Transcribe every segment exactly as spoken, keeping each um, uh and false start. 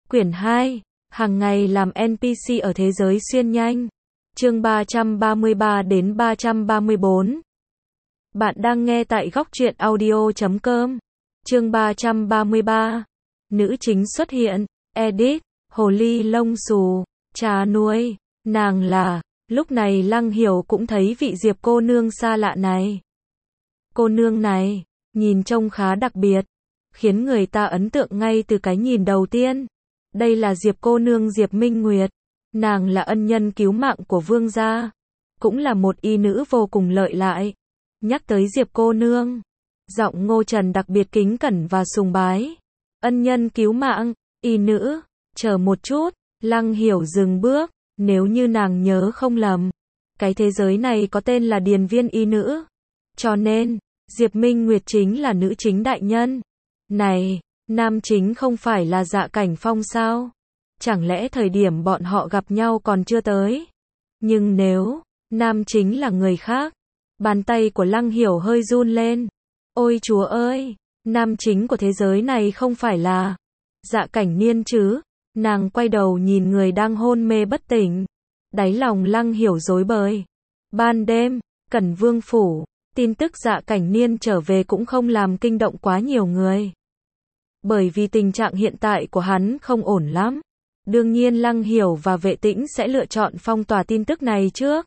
Quyển hai, hàng ngày làm en pê xê ở thế giới xuyên nhanh. Chương ba trăm ba mươi ba đến ba trăm ba mươi bốn. Bạn đang nghe tại góc truyện audio chấm com. Chương ba trăm ba mươi ba. Nữ chính xuất hiện, edit, hồ ly lông xù, trà nuôi, nàng là, lúc này Lăng Hiểu cũng thấy vị Diệp cô nương xa lạ này. Cô nương này, nhìn trông khá đặc biệt, khiến người ta ấn tượng ngay từ cái nhìn đầu tiên. Đây là Diệp cô nương Diệp Minh Nguyệt, nàng là ân nhân cứu mạng của vương gia, cũng là một y nữ vô cùng lợi hại. Nhắc tới Diệp cô nương, giọng Ngô Trần đặc biệt kính cẩn và sùng bái. Ân nhân cứu mạng, y nữ, chờ một chút, Lăng Hiểu dừng bước, nếu như nàng nhớ không lầm, cái thế giới này có tên là điền viên y nữ, cho nên, Diệp Minh Nguyệt chính là nữ chính đại nhân. Này, nam chính không phải là Dạ Cảnh Phong sao? Chẳng lẽ thời điểm bọn họ gặp nhau còn chưa tới? Nhưng nếu, nam chính là người khác, bàn tay của Lăng Hiểu hơi run lên. Ôi chúa ơi, nam chính của thế giới này không phải là Dạ Cảnh Niên chứ? Nàng quay đầu nhìn người đang hôn mê bất tỉnh. Đáy lòng Lăng Hiểu rối bời. Ban đêm, Cẩn Vương phủ, tin tức Dạ Cảnh Niên trở về cũng không làm kinh động quá nhiều người. Bởi vì tình trạng hiện tại của hắn không ổn lắm. Đương nhiên Lăng Hiểu và Vệ Tĩnh sẽ lựa chọn phong tỏa tin tức này trước.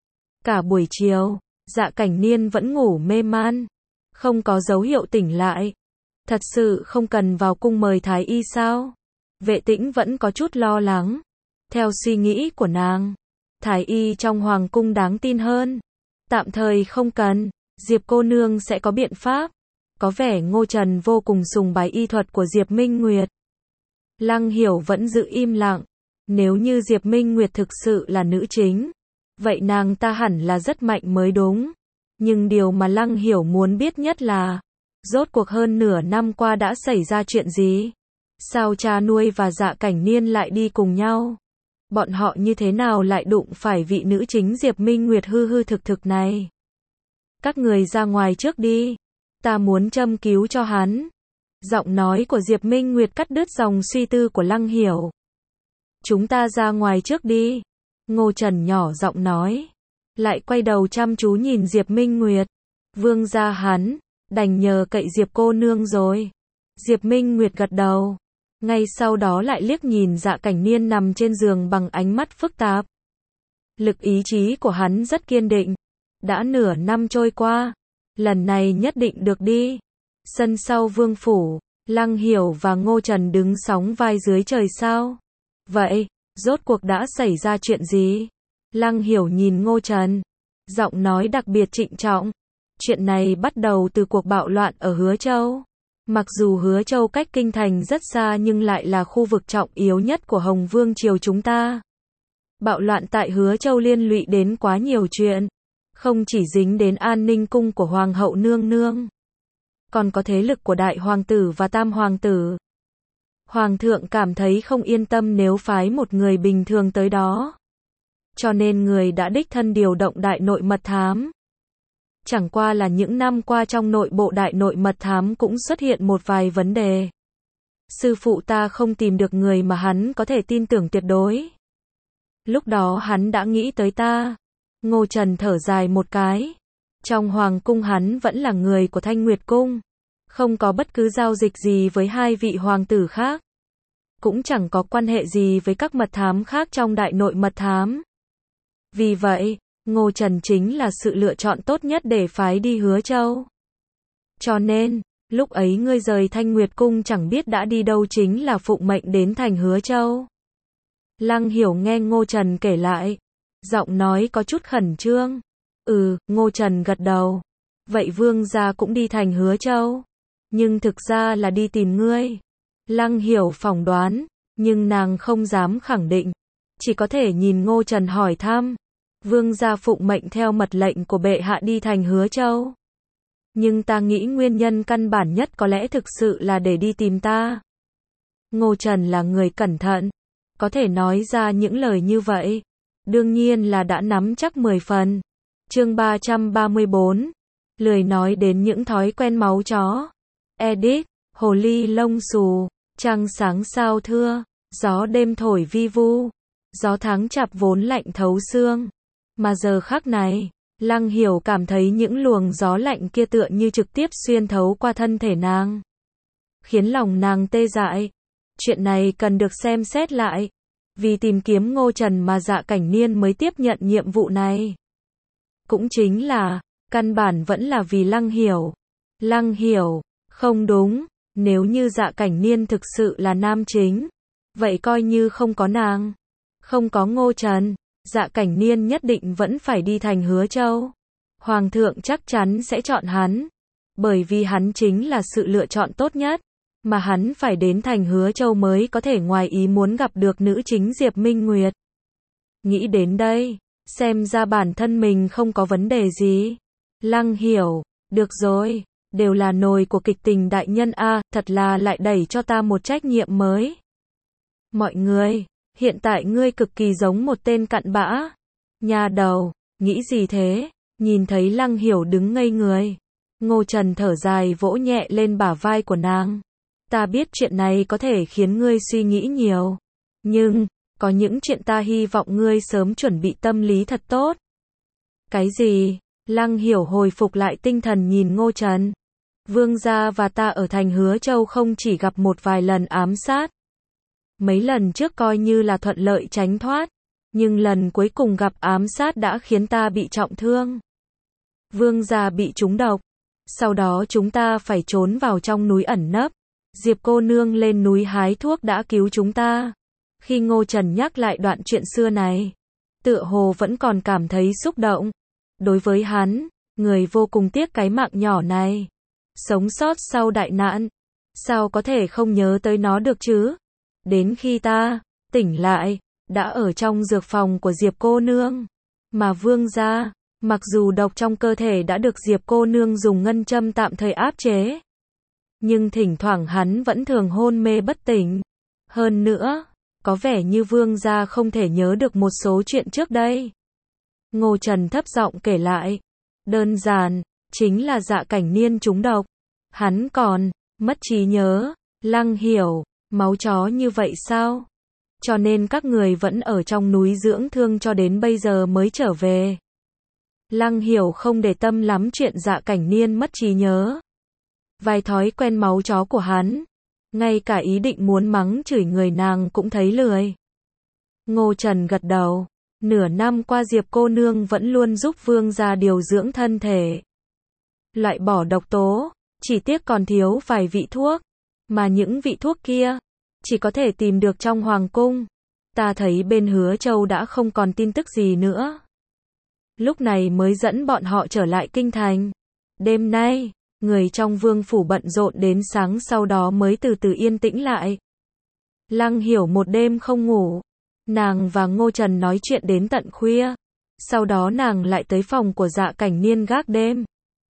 Cả buổi chiều, Dạ Cảnh Niên vẫn ngủ mê man, không có dấu hiệu tỉnh lại. Thật sự không cần vào cung mời thái y sao? Vệ Tĩnh vẫn có chút lo lắng. Theo suy nghĩ của nàng, thái y trong hoàng cung đáng tin hơn. Tạm thời không cần, Diệp cô nương sẽ có biện pháp. Có vẻ Ngô Trần vô cùng sùng bái y thuật của Diệp Minh Nguyệt. Lăng Hiểu vẫn giữ im lặng. Nếu như Diệp Minh Nguyệt thực sự là nữ chính, vậy nàng ta hẳn là rất mạnh mới đúng. Nhưng điều mà Lăng Hiểu muốn biết nhất là, rốt cuộc hơn nửa năm qua đã xảy ra chuyện gì? Sao cha nuôi và Dạ Cảnh Niên lại đi cùng nhau? Bọn họ như thế nào lại đụng phải vị nữ chính Diệp Minh Nguyệt hư hư thực thực này? Các người ra ngoài trước đi. Ta muốn châm cứu cho hắn. Giọng nói của Diệp Minh Nguyệt cắt đứt dòng suy tư của Lăng Hiểu. Chúng ta ra ngoài trước đi. Ngô Trần nhỏ giọng nói. Lại quay đầu chăm chú nhìn Diệp Minh Nguyệt. Vương gia hắn, đành nhờ cậy Diệp cô nương rồi. Diệp Minh Nguyệt gật đầu. Ngay sau đó lại liếc nhìn Dạ Cảnh Niên nằm trên giường bằng ánh mắt phức tạp. Lực ý chí của hắn rất kiên định. Đã nửa năm trôi qua, lần này nhất định được đi. Sân sau vương phủ, Lăng Hiểu và Ngô Trần đứng sóng vai dưới trời sao. Vậy, rốt cuộc đã xảy ra chuyện gì? Lăng Hiểu nhìn Ngô Trần, giọng nói đặc biệt trịnh trọng. Chuyện này bắt đầu từ cuộc bạo loạn ở Hứa Châu. Mặc dù Hứa Châu cách kinh thành rất xa nhưng lại là khu vực trọng yếu nhất của Hồng Vương triều chúng ta. Bạo loạn tại Hứa Châu liên lụy đến quá nhiều chuyện. Không chỉ dính đến an ninh cung của Hoàng hậu nương nương, còn có thế lực của Đại Hoàng tử và Tam Hoàng tử. Hoàng thượng cảm thấy không yên tâm nếu phái một người bình thường tới đó. Cho nên người đã đích thân điều động đại nội mật thám. Chẳng qua là những năm qua trong nội bộ đại nội mật thám cũng xuất hiện một vài vấn đề. Sư phụ ta không tìm được người mà hắn có thể tin tưởng tuyệt đối. Lúc đó hắn đã nghĩ tới ta. Ngô Trần thở dài một cái. Trong hoàng cung hắn vẫn là người của Thanh Nguyệt cung. Không có bất cứ giao dịch gì với hai vị hoàng tử khác. Cũng chẳng có quan hệ gì với các mật thám khác trong đại nội mật thám. Vì vậy, Ngô Trần chính là sự lựa chọn tốt nhất để phái đi Hứa Châu. Cho nên, lúc ấy ngươi rời Thanh Nguyệt cung chẳng biết đã đi đâu chính là phụng mệnh đến thành Hứa Châu. Lăng Hiểu nghe Ngô Trần kể lại. Giọng nói có chút khẩn trương. Ừ, Ngô Trần gật đầu. Vậy vương gia cũng đi thành Hứa Châu. Nhưng thực ra là đi tìm ngươi. Lăng Hiểu phỏng đoán, nhưng nàng không dám khẳng định. Chỉ có thể nhìn Ngô Trần hỏi thăm. Vương gia phụng mệnh theo mật lệnh của bệ hạ đi thành Hứa Châu. Nhưng ta nghĩ nguyên nhân căn bản nhất có lẽ thực sự là để đi tìm ta. Ngô Trần là người cẩn thận. Có thể nói ra những lời như vậy. Đương nhiên là đã nắm chắc mười phần. Chương ba trăm ba mươi bốn. Lười nói đến những thói quen máu chó. Edit, hồ ly lông xù, trăng sáng sao thưa. Gió đêm thổi vi vu, gió tháng chạp vốn lạnh thấu xương. Mà giờ khắc này, Lăng Hiểu cảm thấy những luồng gió lạnh kia tựa như trực tiếp xuyên thấu qua thân thể nàng, khiến lòng nàng tê dại. Chuyện này cần được xem xét lại. Vì tìm kiếm Ngô Trần mà Dạ Cảnh Niên mới tiếp nhận nhiệm vụ này. Cũng chính là, căn bản vẫn là vì Lăng Hiểu. Lăng Hiểu, không đúng, nếu như Dạ Cảnh Niên thực sự là nam chính, vậy coi như không có nàng, không có Ngô Trần, Dạ Cảnh Niên nhất định vẫn phải đi thành Hứa Châu. Hoàng thượng chắc chắn sẽ chọn hắn, bởi vì hắn chính là sự lựa chọn tốt nhất, mà hắn phải đến thành Hứa Châu mới có thể ngoài ý muốn gặp được nữ chính Diệp Minh Nguyệt. Nghĩ đến đây, xem ra bản thân mình không có vấn đề gì. Lăng Hiểu, được rồi, đều là nồi của kịch tình đại nhân a, thật là lại đẩy cho ta một trách nhiệm mới. Mọi người, hiện tại ngươi cực kỳ giống một tên cặn bã. Nhà đầu, nghĩ gì thế? Nhìn thấy Lăng Hiểu đứng ngây người, Ngô Trần thở dài vỗ nhẹ lên bả vai của nàng. Ta biết chuyện này có thể khiến ngươi suy nghĩ nhiều, nhưng, có những chuyện ta hy vọng ngươi sớm chuẩn bị tâm lý thật tốt. Cái gì? Lăng Hiểu hồi phục lại tinh thần nhìn Ngô Trần. Vương gia và ta ở thành Hứa Châu không chỉ gặp một vài lần ám sát. Mấy lần trước coi như là thuận lợi tránh thoát, nhưng lần cuối cùng gặp ám sát đã khiến ta bị trọng thương. Vương gia bị trúng độc, sau đó chúng ta phải trốn vào trong núi ẩn nấp. Diệp cô nương lên núi hái thuốc đã cứu chúng ta. Khi Ngô Trần nhắc lại đoạn chuyện xưa này, tựa hồ vẫn còn cảm thấy xúc động. Đối với hắn, người vô cùng tiếc cái mạng nhỏ này. Sống sót sau đại nạn, sao có thể không nhớ tới nó được chứ? Đến khi ta tỉnh lại, đã ở trong dược phòng của Diệp cô nương. Mà vương gia, mặc dù độc trong cơ thể đã được Diệp cô nương dùng ngân châm tạm thời áp chế, nhưng thỉnh thoảng hắn vẫn thường hôn mê bất tỉnh. Hơn nữa, có vẻ như vương gia không thể nhớ được một số chuyện trước đây. Ngô Trần thấp giọng kể lại. Đơn giản, chính là Dạ Cảnh Niên trúng độc. Hắn còn mất trí nhớ. Lăng Hiểu, máu chó như vậy sao? Cho nên các người vẫn ở trong núi dưỡng thương cho đến bây giờ mới trở về. Lăng Hiểu không để tâm lắm chuyện Dạ Cảnh Niên mất trí nhớ. Vài thói quen máu chó của hắn, ngay cả ý định muốn mắng chửi người nàng cũng thấy lười. Ngô Trần gật đầu. Nửa năm qua Diệp cô nương vẫn luôn giúp vương gia điều dưỡng thân thể, loại bỏ độc tố, chỉ tiếc còn thiếu vài vị thuốc, mà những vị thuốc kia chỉ có thể tìm được trong hoàng cung. Ta thấy bên Hứa Châu đã không còn tin tức gì nữa, lúc này mới dẫn bọn họ trở lại kinh thành. Đêm nay, người trong vương phủ bận rộn đến sáng sau đó mới từ từ yên tĩnh lại. Lăng Hiểu một đêm không ngủ. Nàng và Ngô Trần nói chuyện đến tận khuya. Sau đó nàng lại tới phòng của Dạ Cảnh Niên gác đêm.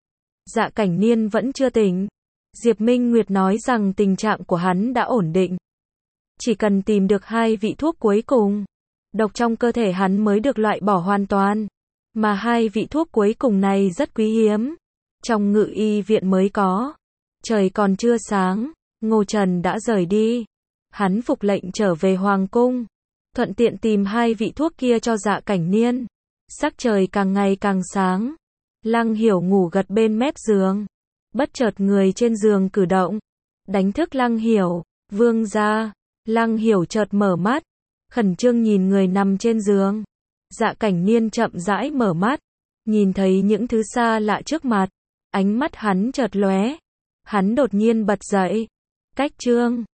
Dạ Cảnh Niên vẫn chưa tỉnh. Diệp Minh Nguyệt nói rằng tình trạng của hắn đã ổn định. Chỉ cần tìm được hai vị thuốc cuối cùng, độc trong cơ thể hắn mới được loại bỏ hoàn toàn. Mà hai vị thuốc cuối cùng này rất quý hiếm, trong ngự y viện mới có. Trời còn chưa sáng, Ngô Trần đã rời đi. Hắn phục lệnh trở về hoàng cung, thuận tiện tìm hai vị thuốc kia cho Dạ Cảnh Niên. Sắc trời càng ngày càng sáng. Lăng Hiểu ngủ gật bên mép giường. Bất chợt người trên giường cử động, đánh thức Lăng Hiểu. Vương gia. Lăng Hiểu chợt mở mắt, khẩn trương nhìn người nằm trên giường. Dạ Cảnh Niên chậm rãi mở mắt, nhìn thấy những thứ xa lạ trước mặt, ánh mắt hắn chợt lóe. Hắn đột nhiên bật dậy. Cách chương